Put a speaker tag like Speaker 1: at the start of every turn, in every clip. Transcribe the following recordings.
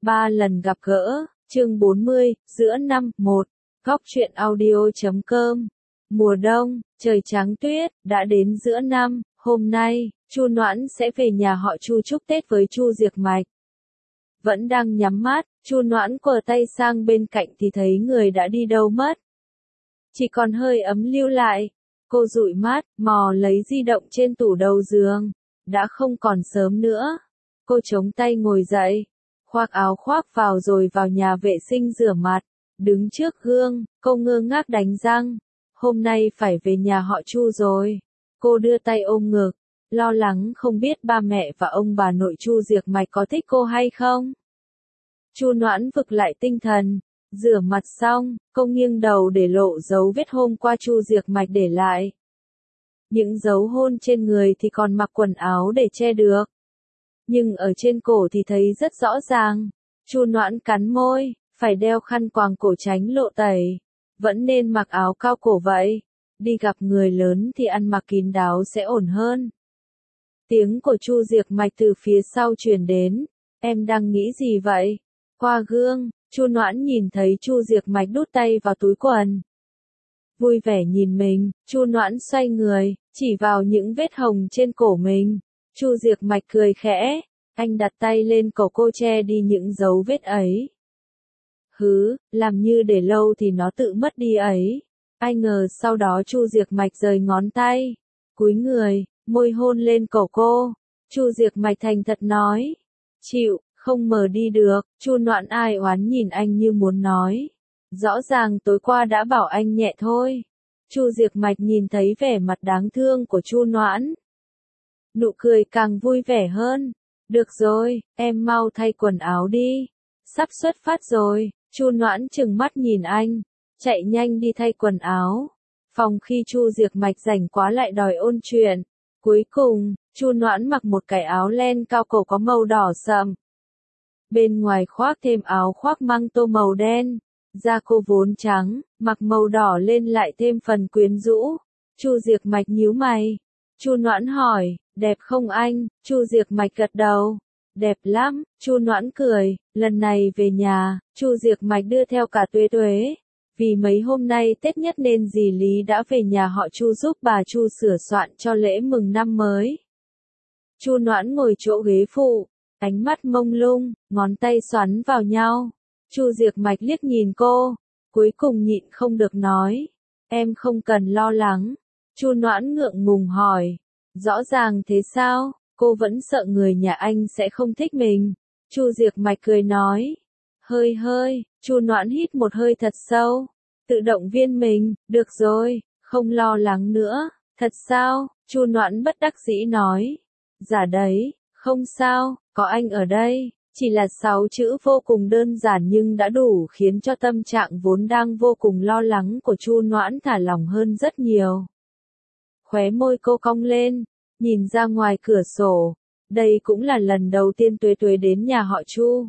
Speaker 1: Ba lần gặp gỡ, chương 40, giữa năm, 1, góc truyện audio.com. Mùa đông, trời trắng tuyết, đã đến giữa năm, hôm nay, Chu Noãn sẽ về nhà họ Chu chúc Tết với Chu Diệc Mạch. Vẫn đang nhắm mắt, Chu Noãn quờ tay sang bên cạnh thì thấy người đã đi đâu mất. Chỉ còn hơi ấm lưu lại. Cô dụi mắt, mò lấy di động trên tủ đầu giường. Đã không còn sớm nữa. Cô chống tay ngồi dậy, khoác áo khoác vào rồi vào nhà vệ sinh rửa mặt. Đứng trước gương, cô ngơ ngác đánh răng. Hôm nay phải về nhà họ Chu rồi. Cô đưa tay ôm ngực, lo lắng không biết ba mẹ và ông bà nội Chu Diệc Mạch có thích cô hay không. Chu Noãn vực lại tinh thần, rửa mặt xong, cô nghiêng đầu để lộ dấu vết hôm qua Chu Diệc Mạch để lại. Những dấu hôn trên người thì còn mặc quần áo để che được. Nhưng ở trên cổ thì thấy rất rõ ràng. Chu Noãn cắn môi, phải đeo khăn quàng cổ tránh lộ tẩy. Vẫn nên mặc áo cao cổ vậy. Đi gặp người lớn thì ăn mặc kín đáo sẽ ổn hơn. Tiếng của Chu Diệc Mạch từ phía sau truyền đến. Em đang nghĩ gì vậy? Qua gương, Chu Noãn nhìn thấy Chu Diệc Mạch đút tay vào túi quần. Vui vẻ nhìn mình, Chu Noãn xoay người, chỉ vào những vết hồng trên cổ mình. Chu Diệc Mạch cười khẽ, anh đặt tay lên cổ cô che đi những dấu vết ấy. Hứ, làm như để lâu thì nó tự mất đi ấy. Ai ngờ sau đó Chu Diệc Mạch rời ngón tay, cúi người, môi hôn lên cổ cô. Chu Diệc Mạch thành thật nói, chịu, không mờ đi được. Chu Noãn ai oán nhìn anh như muốn nói, rõ ràng tối qua đã bảo anh nhẹ thôi. Chu Diệc Mạch nhìn thấy vẻ mặt đáng thương của Chu Noãn, nụ cười càng vui vẻ hơn. Được rồi, em mau thay quần áo đi. Sắp xuất phát rồi. Chu Noãn trừng mắt nhìn anh, chạy nhanh đi thay quần áo. Phòng khi Chu Diệc Mạch rảnh quá lại đòi ôn chuyện. Cuối cùng, Chu Noãn mặc một cái áo len cao cổ có màu đỏ sậm. Bên ngoài khoác thêm áo khoác măng tô màu đen. Da cô vốn trắng, mặc màu đỏ lên lại thêm phần quyến rũ. Chu Diệc Mạch nhíu mày. Chu Noãn hỏi, đẹp không anh? Chu Diệc Mạch gật đầu. Đẹp lắm. Chu Noãn cười. Lần này về nhà, Chu Diệc Mạch đưa theo cả Tuế Tuế. Vì mấy hôm nay Tết nhất nên dì Lý đã về nhà họ Chu giúp bà Chu sửa soạn cho lễ mừng năm mới. Chu Noãn ngồi chỗ ghế phụ, ánh mắt mông lung, ngón tay xoắn vào nhau. Chu Diệc Mạch liếc nhìn cô, cuối cùng nhịn không được nói, em không cần lo lắng. Chu Noãn ngượng ngùng hỏi, rõ ràng thế sao? Cô vẫn sợ người nhà anh sẽ không thích mình. Chu Diệc Mạch cười nói, hơi, Chu Noãn hít một hơi thật sâu, tự động viên mình, được rồi, không lo lắng nữa. Thật sao? Chu Noãn bất đắc dĩ nói, dạ đấy, không sao, có anh ở đây. Chỉ là 6 chữ vô cùng đơn giản nhưng đã đủ khiến cho tâm trạng vốn đang vô cùng lo lắng của Chu Noãn thả lỏng hơn rất nhiều. Khóe môi cô cong lên, nhìn ra ngoài cửa sổ. Đây cũng là lần đầu tiên Tuế Tuế đến nhà họ Chu.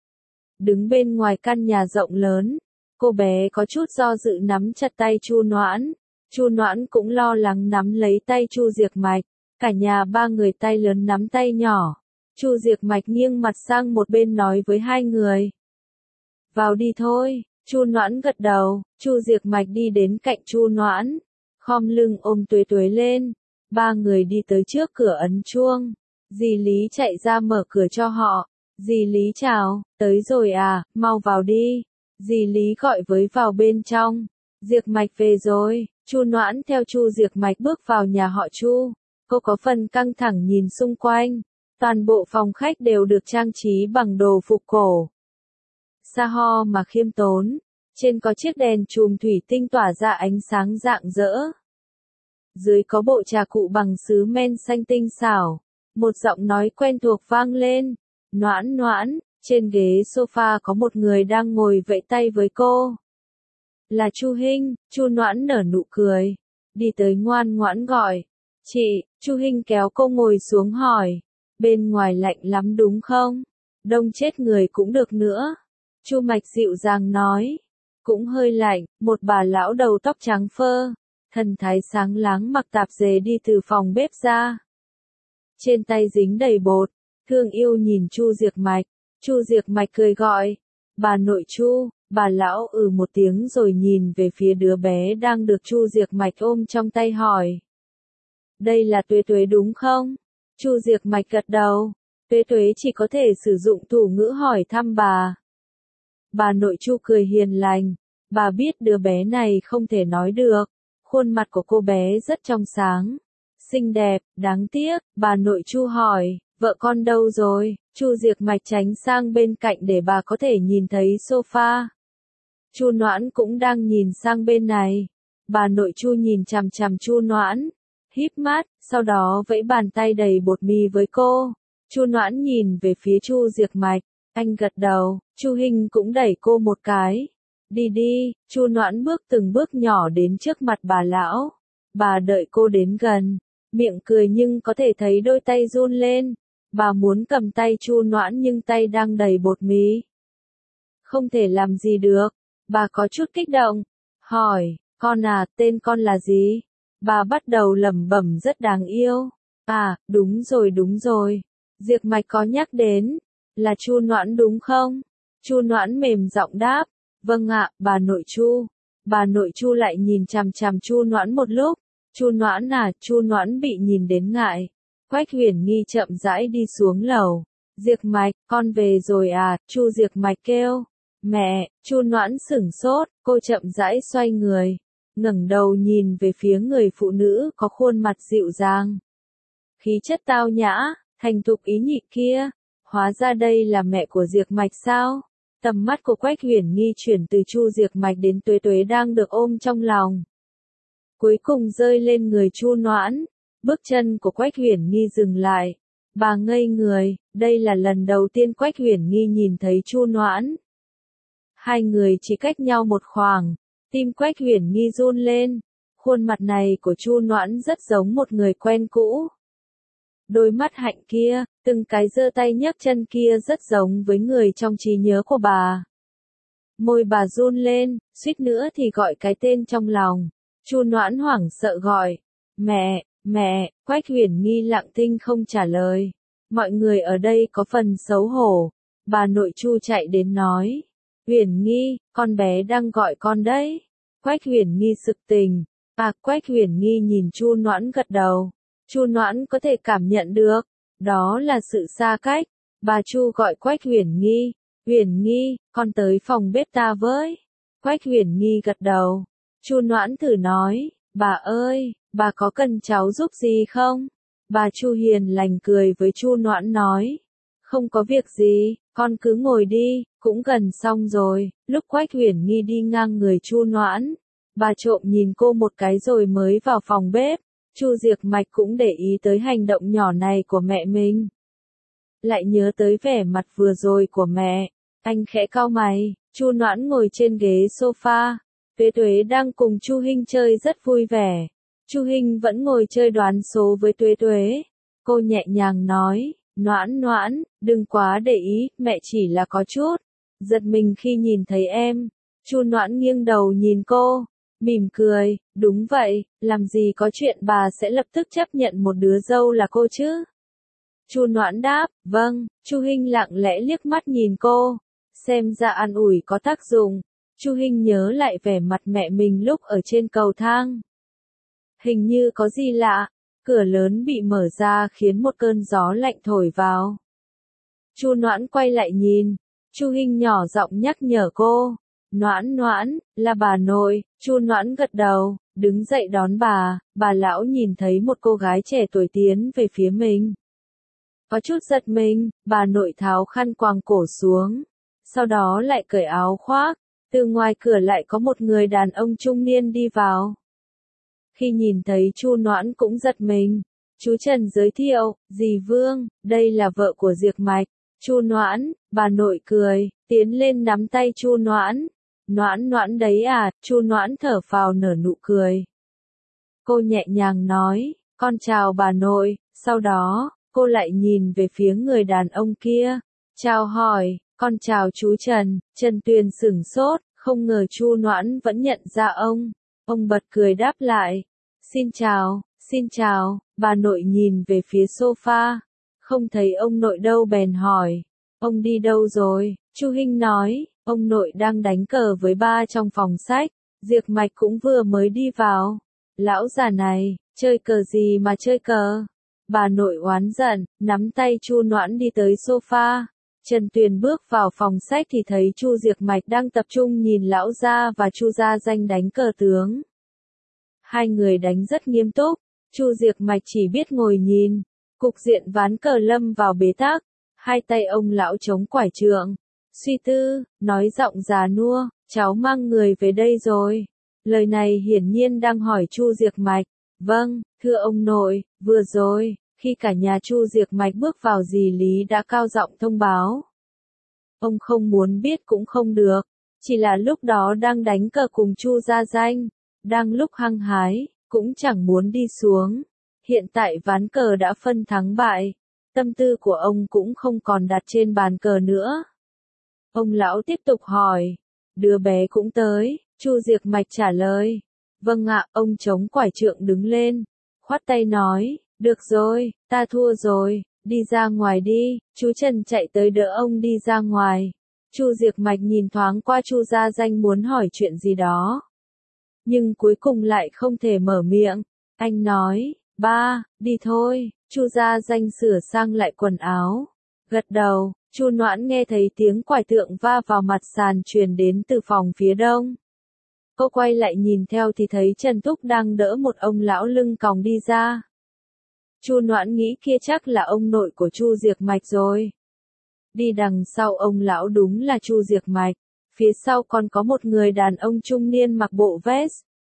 Speaker 1: Đứng bên ngoài căn nhà rộng lớn, cô bé có chút do dự nắm chặt tay Chu Noãn. Chu Noãn cũng lo lắng nắm lấy tay Chu Diệc Mạch. Cả nhà ba người tay lớn nắm tay nhỏ. Chu Diệc Mạch nghiêng mặt sang một bên nói với hai người, vào đi thôi. Chu Noãn gật đầu. Chu Diệc Mạch đi đến cạnh Chu Noãn, khom lưng ôm Tuế Tuế lên. Ba người đi tới trước cửa ấn chuông. Dì Lý chạy ra mở cửa cho họ. Dì Lý chào, tới rồi à, mau vào đi. Dì Lý gọi với vào bên trong. Diệc Mạch về rồi. Chu Noãn theo Chu Diệc Mạch bước vào nhà họ Chu. Cô có phần căng thẳng nhìn xung quanh. Toàn bộ phòng khách đều được trang trí bằng đồ phục cổ. Xa ho mà khiêm tốn. Trên có chiếc đèn chùm thủy tinh tỏa ra ánh sáng rạng rỡ. Dưới có bộ trà cụ bằng sứ men xanh tinh xảo. Một giọng nói quen thuộc vang lên. Noãn Noãn. Trên ghế sofa có một người đang ngồi vẫy tay với cô. Là Chu Hinh. Chu Noãn nở nụ cười, đi tới ngoan ngoãn gọi, chị. Chu Hinh kéo cô ngồi xuống hỏi, bên ngoài lạnh lắm đúng không? Đông chết người cũng được nữa. Chu Mạch dịu dàng nói, cũng hơi lạnh. Một bà lão đầu tóc trắng phơ, thần thái sáng láng mặc tạp dề đi từ phòng bếp ra. Trên tay dính đầy bột, thương yêu nhìn Chu Diệc Mạch. Chu Diệc Mạch cười gọi. Bà nội Chu, bà lão một tiếng rồi nhìn về phía đứa bé đang được Chu Diệc Mạch ôm trong tay hỏi. Đây là Tuế Tuế đúng không? Chu Diệc Mạch gật đầu. Tuế Tuế chỉ có thể sử dụng thủ ngữ hỏi thăm bà. Bà nội Chu cười hiền lành. Bà biết đứa bé này không thể nói được. Khuôn mặt của cô bé rất trong sáng, xinh đẹp, đáng tiếc. Bà nội Chu hỏi, vợ con đâu rồi? Chu Diệc Mạch tránh sang bên cạnh để bà có thể nhìn thấy sofa. Chu Noãn cũng đang nhìn sang bên này. Bà nội Chu nhìn chằm chằm Chu Noãn, híp mắt, sau đó vẫy bàn tay đầy bột mì với cô. Chu Noãn nhìn về phía Chu Diệc Mạch, anh gật đầu. Chu Hinh cũng đẩy cô một cái. Đi đi. Chu Noãn bước từng bước nhỏ đến trước mặt bà lão. Bà đợi cô đến gần, miệng cười nhưng có thể thấy đôi tay run lên. Bà muốn cầm tay Chu Noãn nhưng tay đang đầy bột mì. Không thể làm gì được. Bà có chút kích động. Hỏi, con à, tên con là gì? Bà bắt đầu lẩm bẩm rất đáng yêu. À, đúng rồi. Diệc Mạch có nhắc đến. Là Chu Noãn đúng không? Chu Noãn mềm giọng đáp. Vâng ạ, bà nội Chu. Bà nội Chu lại nhìn chằm chằm Chu Noãn một lúc. Chu Noãn à, Chu Noãn bị nhìn đến ngại. Quách Huyền Nghi chậm rãi đi xuống lầu. Diệc Mạch, con về rồi à? Chu Diệc Mạch kêu. Mẹ. Chu Noãn sửng sốt, cô chậm rãi xoay người, ngẩng đầu nhìn về phía người phụ nữ có khuôn mặt dịu dàng, khí chất tao nhã, thành thục ý nhị kia. Hóa ra đây là mẹ của Diệc Mạch sao? Tầm mắt của Quách Huyền Nghi chuyển từ Chu Diệc Mạch đến Tuế Tuế đang được ôm trong lòng. Cuối cùng rơi lên người Chu Noãn. Bước chân của Quách Huyền Nghi dừng lại. Bà ngây người, đây là lần đầu tiên Quách Huyền Nghi nhìn thấy Chu Noãn. Hai người chỉ cách nhau một khoảng. Tim Quách Huyền Nghi run lên. Khuôn mặt này của Chu Noãn rất giống một người quen cũ. Đôi mắt hạnh kia, từng cái giơ tay nhấc chân kia rất giống với người trong trí nhớ của bà. Môi bà run lên, suýt nữa thì gọi cái tên trong lòng. Chu Noãn hoảng sợ gọi. Mẹ, Quách Huyền Nghi lặng thinh không trả lời. Mọi người ở đây có phần xấu hổ. Bà nội Chu chạy đến nói. Huyền Nghi, con bé đang gọi con đấy. Quách Huyền Nghi sực tỉnh. À, Quách Huyền Nghi nhìn Chu Noãn gật đầu. Chu Noãn có thể cảm nhận được. Đó là sự xa cách. Bà Chu gọi Quách Huyền Nghi. Huyền Nghi, con tới phòng bếp ta với. Quách Huyền Nghi gật đầu. Chu Noãn thử nói. Bà ơi, bà có cần cháu giúp gì không? Bà Chu hiền lành cười với Chu Noãn nói. Không có việc gì, con cứ ngồi đi, cũng gần xong rồi. Lúc Quách Huyền Nghi đi ngang người Chu Noãn, bà trộm nhìn cô một cái rồi mới vào phòng bếp. Chu Diệc Mạch cũng để ý tới hành động nhỏ này của mẹ mình. Lại nhớ tới vẻ mặt vừa rồi của mẹ, anh khẽ cau mày. Chu Noãn ngồi trên ghế sofa. Tuế Tuế đang cùng Chu Hinh chơi rất vui vẻ. Chu Hinh vẫn ngồi chơi đoán số với Tuế Tuế. Cô nhẹ nhàng nói, Noãn, đừng quá để ý, mẹ chỉ là có chút giật mình khi nhìn thấy em. Chu Noãn nghiêng đầu nhìn cô, mỉm cười, đúng vậy, làm gì có chuyện bà sẽ lập tức chấp nhận một đứa dâu là cô chứ? Chu Noãn đáp, vâng. Chu Hinh lặng lẽ liếc mắt nhìn cô, xem ra an ủi có tác dụng. Chu Hinh nhớ lại vẻ mặt mẹ mình lúc ở trên cầu thang. Hình như có gì lạ. Cửa lớn bị mở ra khiến một cơn gió lạnh thổi vào. Chu Noãn quay lại nhìn. Chu Hinh nhỏ giọng nhắc nhở cô. Noãn, là bà nội. Chu Noãn gật đầu, đứng dậy đón bà. Bà lão nhìn thấy một cô gái trẻ tuổi tiến về phía mình. Có chút giật mình, bà nội tháo khăn quàng cổ xuống. Sau đó lại cởi áo khoác. Từ ngoài cửa lại có một người đàn ông trung niên đi vào. Khi nhìn thấy Chu Noãn cũng giật mình. Chú Trần giới thiệu, dì Vương, đây là vợ của Diệc Mạch. Chu Noãn, bà nội cười, tiến lên nắm tay Chu Noãn. Noãn đấy à? Chu Noãn thở phào nở nụ cười. Cô nhẹ nhàng nói, con chào bà nội. Sau đó, cô lại nhìn về phía người đàn ông kia. Chào hỏi, con chào chú Trần. Trần Tuyền sửng sốt, không ngờ Chu Noãn vẫn nhận ra ông. Ông bật cười đáp lại. Xin chào, bà nội nhìn về phía sofa. Không thấy ông nội đâu bèn hỏi. Ông đi đâu rồi? Chu Hinh nói, ông nội đang đánh cờ với ba trong phòng sách, Diệp Mạch cũng vừa mới đi vào. Lão già này, chơi cờ gì mà chơi cờ? Bà nội oán giận, nắm tay Chu Noãn đi tới sofa. Trần Tuyền bước vào phòng sách thì thấy Chu Diệp Mạch đang tập trung nhìn lão gia và Chu Gia Danh đánh cờ tướng. Hai người đánh rất nghiêm túc, Chu Diệp Mạch chỉ biết ngồi nhìn. Cục diện ván cờ lâm vào bế tắc, hai tay ông lão chống quải trượng. Suy tư, nói giọng già nua, cháu mang người về đây rồi. Lời này hiển nhiên đang hỏi Chu Diệp Mạch. Vâng, thưa ông nội, vừa rồi, khi cả nhà Chu Diệp Mạch bước vào dì Lý đã cao giọng thông báo. Ông không muốn biết cũng không được, chỉ là lúc đó đang đánh cờ cùng Chu Gia Danh, đang lúc hăng hái, cũng chẳng muốn đi xuống. Hiện tại ván cờ đã phân thắng bại, tâm tư của ông cũng không còn đặt trên bàn cờ nữa. Ông lão tiếp tục hỏi, đứa bé cũng tới, Chu Diệp Mạch trả lời. Vâng ạ, ông chống quải trượng đứng lên, khoát tay nói, được rồi, ta thua rồi, đi ra ngoài đi. Chú Trần chạy tới đỡ ông đi ra ngoài. Chu Diệp Mạch nhìn thoáng qua Chu Gia Danh muốn hỏi chuyện gì đó, nhưng cuối cùng lại không thể mở miệng. Anh nói, ba, đi thôi. Chu Gia Danh sửa sang lại quần áo, gật đầu. Chu Noãn nghe thấy tiếng quải tượng va vào mặt sàn truyền đến từ phòng phía đông. Cô quay lại nhìn theo thì thấy Trần Túc đang đỡ một ông lão lưng còng đi ra. Chu Noãn nghĩ kia chắc là ông nội của Chu Diệp Mạch rồi. Đi đằng sau ông lão đúng là Chu Diệp Mạch, phía sau còn có một người đàn ông trung niên mặc bộ vest.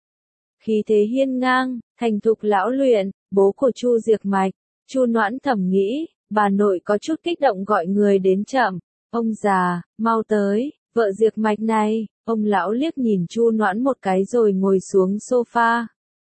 Speaker 1: Khí thế hiên ngang, thành thục lão luyện, bố của Chu Diệp Mạch. Chu Noãn thầm nghĩ, bà nội có chút kích động gọi người đến chậm. Ông già, mau tới, vợ Diệp Mạch này. Ông lão liếc nhìn Chu Noãn một cái rồi ngồi xuống sofa.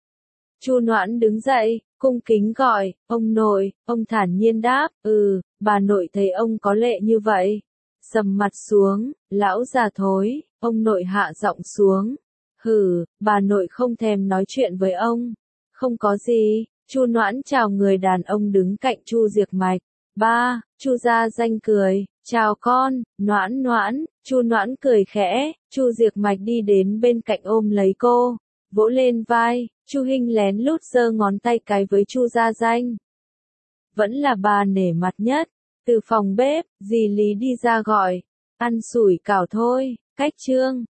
Speaker 1: Chu Noãn đứng dậy, cung kính gọi, ông nội. Ông thản nhiên đáp, bà nội thấy ông có lệ như vậy. Sầm mặt xuống, lão già thối. Ông nội hạ giọng xuống. Hừ, bà nội không thèm nói chuyện với ông. Không có gì. Chu Noãn chào người đàn ông đứng cạnh Chu Diệp Mạch. Ba, Chu Gia Danh cười, chào con, Noãn Noãn. Chu Noãn cười khẽ. Chu Diệp Mạch đi đến bên cạnh ôm lấy cô, vỗ lên vai. Chu Hinh lén lút giơ ngón tay cái với Chu Gia Danh. Vẫn là bà nể mặt nhất. Từ phòng bếp, dì Lý đi ra gọi, ăn sủi cảo thôi, cách chương.